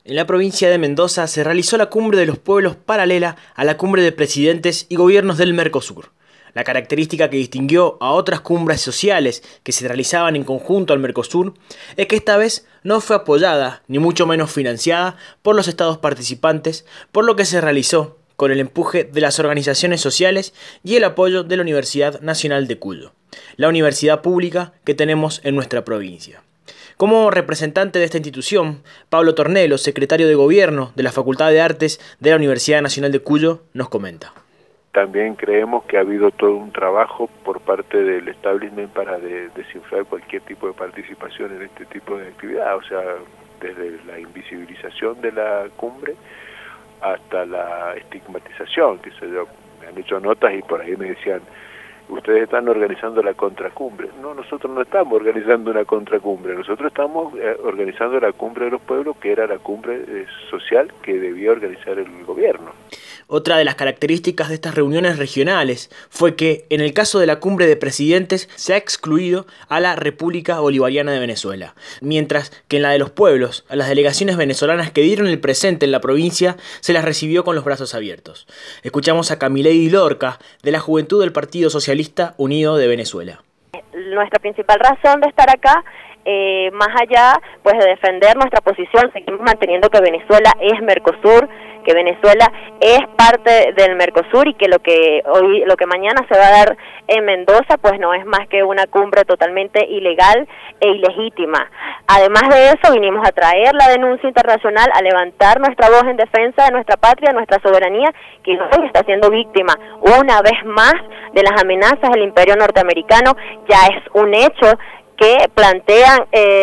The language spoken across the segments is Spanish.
En la provincia de Mendoza se realizó la Cumbre de los Pueblos paralela a la Cumbre de Presidentes y Gobiernos del Mercosur. La característica que distinguió a otras cumbres sociales que se realizaban en conjunto al Mercosur es que esta vez no fue apoyada, ni mucho menos financiada, por los estados participantes, por lo que se realizó con el empuje de las organizaciones sociales y el apoyo de la Universidad Nacional de Cuyo, la universidad pública que tenemos en nuestra provincia. Como representante de esta institución, Pablo Tornelo, secretario de Gobierno de la Facultad de Artes de la Universidad Nacional de Cuyo, nos comenta. También creemos que ha habido todo un trabajo por parte del establishment para desinflar cualquier tipo de participación en este tipo de actividad, o sea, desde la invisibilización de la cumbre hasta la estigmatización, que me han hecho notas y por ahí me decían, ustedes están organizando la contracumbre. No, nosotros no estamos organizando una contracumbre, nosotros estamos organizando la cumbre de los pueblos, que era la cumbre social que debía organizar el gobierno. Otra de las características de estas reuniones regionales fue que, en el caso de la Cumbre de Presidentes, se ha excluido a la República Bolivariana de Venezuela, mientras que en la de los pueblos, a las delegaciones venezolanas que dieron el presente en la provincia, se las recibió con los brazos abiertos. Escuchamos a Camilei Lorca, de la Juventud del Partido Socialista Unido de Venezuela. Nuestra principal razón de estar acá, más allá pues de defender nuestra posición, seguimos manteniendo que Venezuela es Mercosur, que Venezuela es parte del Mercosur y que lo que mañana se va a dar en Mendoza pues no es más que una cumbre totalmente ilegal e ilegítima. Además de eso, vinimos a traer la denuncia internacional, a levantar nuestra voz en defensa de nuestra patria, de nuestra soberanía, que hoy está siendo víctima una vez más de las amenazas del imperio norteamericano. Ya es un hecho que plantean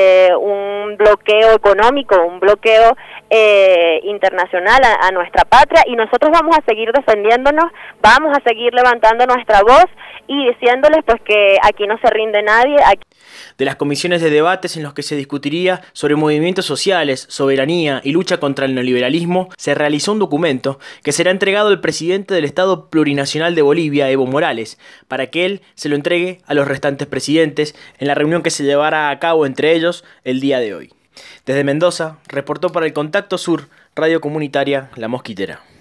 un bloqueo económico, un bloqueo internacional a nuestra patria, y nosotros vamos a seguir defendiéndonos, vamos a seguir levantando nuestra voz y diciéndoles pues que aquí no se rinde nadie. De las comisiones de debates en los que se discutiría sobre movimientos sociales, soberanía y lucha contra el neoliberalismo, se realizó un documento que será entregado al presidente del Estado Plurinacional de Bolivia, Evo Morales, para que él se lo entregue a los restantes presidentes en la reunión que se llevará a cabo entre ellos el día de hoy. Desde Mendoza, reportó para el Contacto Sur, Radio Comunitaria La Mosquitera.